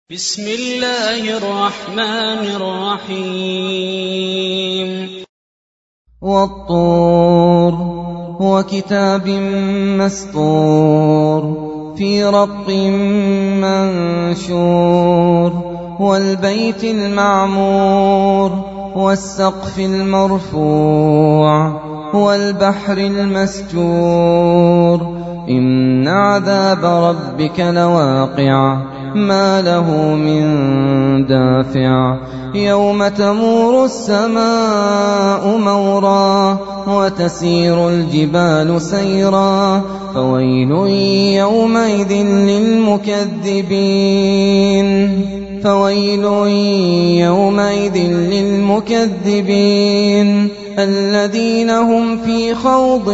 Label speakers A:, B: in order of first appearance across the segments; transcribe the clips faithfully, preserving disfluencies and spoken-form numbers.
A: بسم الله الرحمن الرحيم
B: والطور وكتاب مسطور في رق منشور والبيت المعمور والسقف المرفوع والبحر المسجور إن عذاب ربك لواقع ما له من دافع يوم تمور السماء مورا وتسير الجبال سيرا فويل يومئذ للمكذبين فويل يومئذ للمكذبين الذين هم في خوض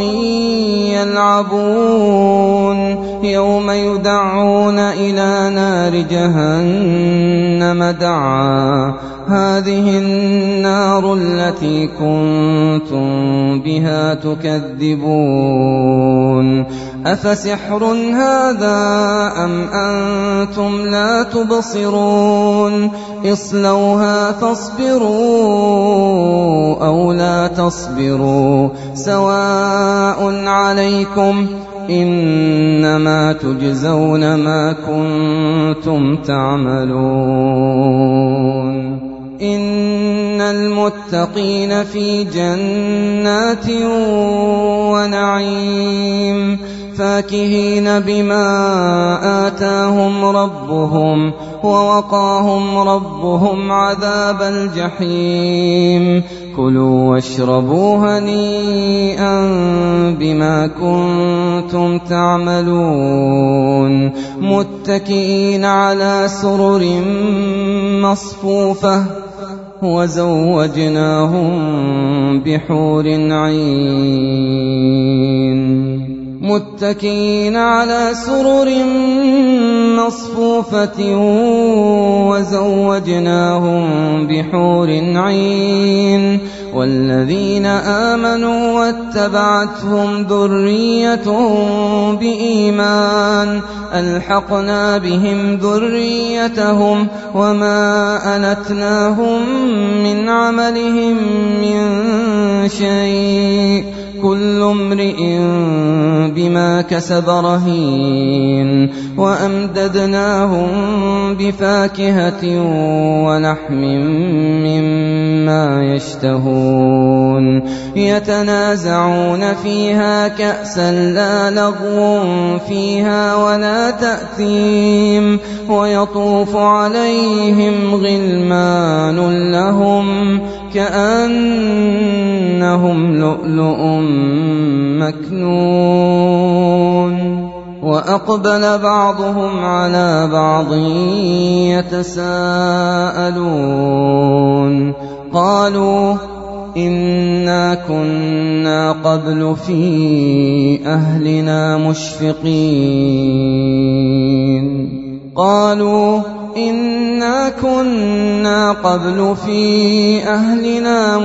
B: يلعبون يوم يدعون إلى نار جهنم دعا هذه النار التي كنتم بها تكذبون أفسحر هذا أم أنتم لا تبصرون اصلوها فاصبروا أو لا تصبروا سواء عليكم إنما تجزون ما كنتم تعملون إن المتقين في جنات ونعيم فاكهين بما آتاهم ربهم ووقاهم ربهم عذاب الجحيم كلوا واشربوا هنيئا بما كنتم تعملون متكئين على سرر مصفوفة وزوجناهم بحور عين متكئين على سرر مصفوفة وزوجناهم بحور عين والذين آمنوا واتبعتهم ذريتهم بإيمان ألحقنا بهم ذريتهم وما ألتناهم من عملهم من شيء كل امرئ بما كسب رهين وأمددناهم بفاكهة ولحم مما يشتهون يتنازعون فيها كأسا لا لغو فيها ولا تأثيم ويطوف عليهم غلمان لهم كأنهم لؤلؤ مكنون وأقبل بعضهم على بعض يتساءلون قالوا إنا كنا قبل في أهلنا مشفقين قالوا إنا كنا قبل في أهلنا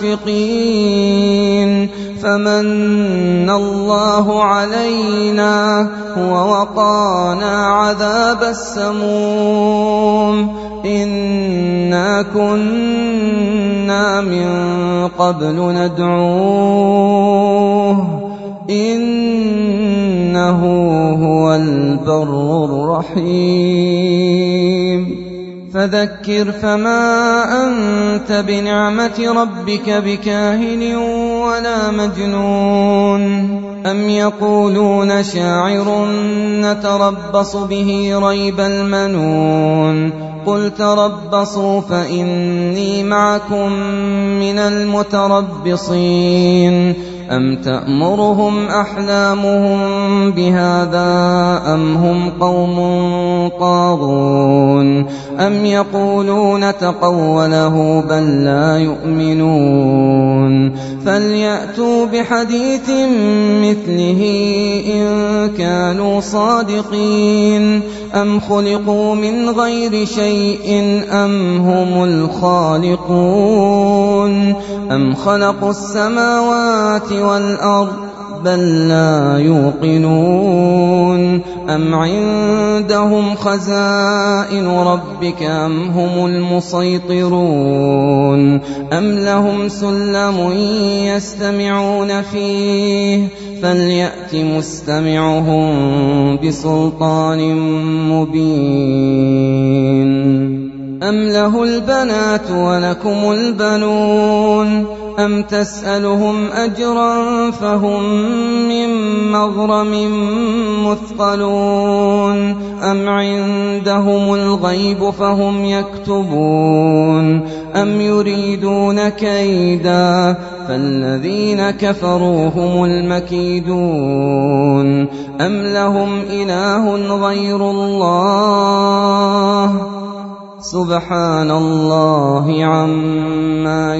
B: مشفقين فمن الله علينا ووقانا عذاب السموم إنا كنا من قبل ندعوه إنه هو البر الرحيم فذكر فما أنت بنعمة ربك بكاهن ولا مجنون أم يقولون شاعر نتربص به ريب المنون قل تربصوا فإني معكم من المتربصين أم تأمرهم أحلامهم بهذا أم هم قوم طاغون أم يقولون تقوله بل لا يؤمنون فليأتوا بحديث مثله إن كانوا صادقين أم خلقوا من غير شيء أم هم الخالقون أم خلقوا السماوات والأرض بل لا يوقنون أم عندهم خزائن ربك أم هم المسيطرون أم لهم سلم يستمعون فيه فليأت مستمعهم بسلطان مبين أم له البنات ولكم البنون أم تسألهم أجرا فهم من مغرم مثقلون أم عندهم الغيب فهم يكتبون أم يريدون كيدا فالذين كفروا هم المكيدون أم لهم إله غير الله سبحان الله عما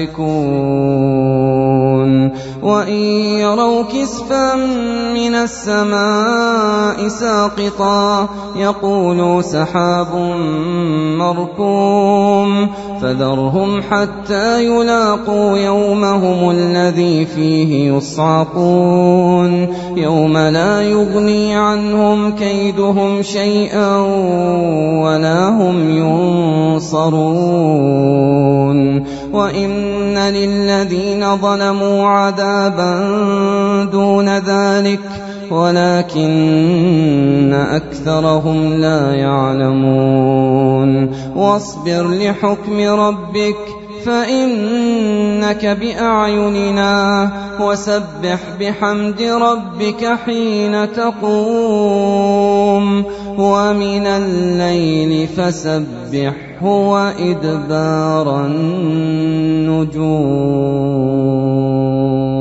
B: يشركون وإن يروا كسفا من السماء ساقطا يقولوا سحاب مركوم فذرهم حتى يلاقوا يومهم الذي فيه يصعقون يوم لا يغني عنهم كيدهم شيئا ولا هم ينصرون وإن للذين ظلموا عذابا دون ذلك ولكن أكثرهم لا يعلمون واصبر لحكم ربك فإنك بأعيننا وسبح بحمد ربك حين تقوم ومن الليل فسبحه وإدبار النجوم.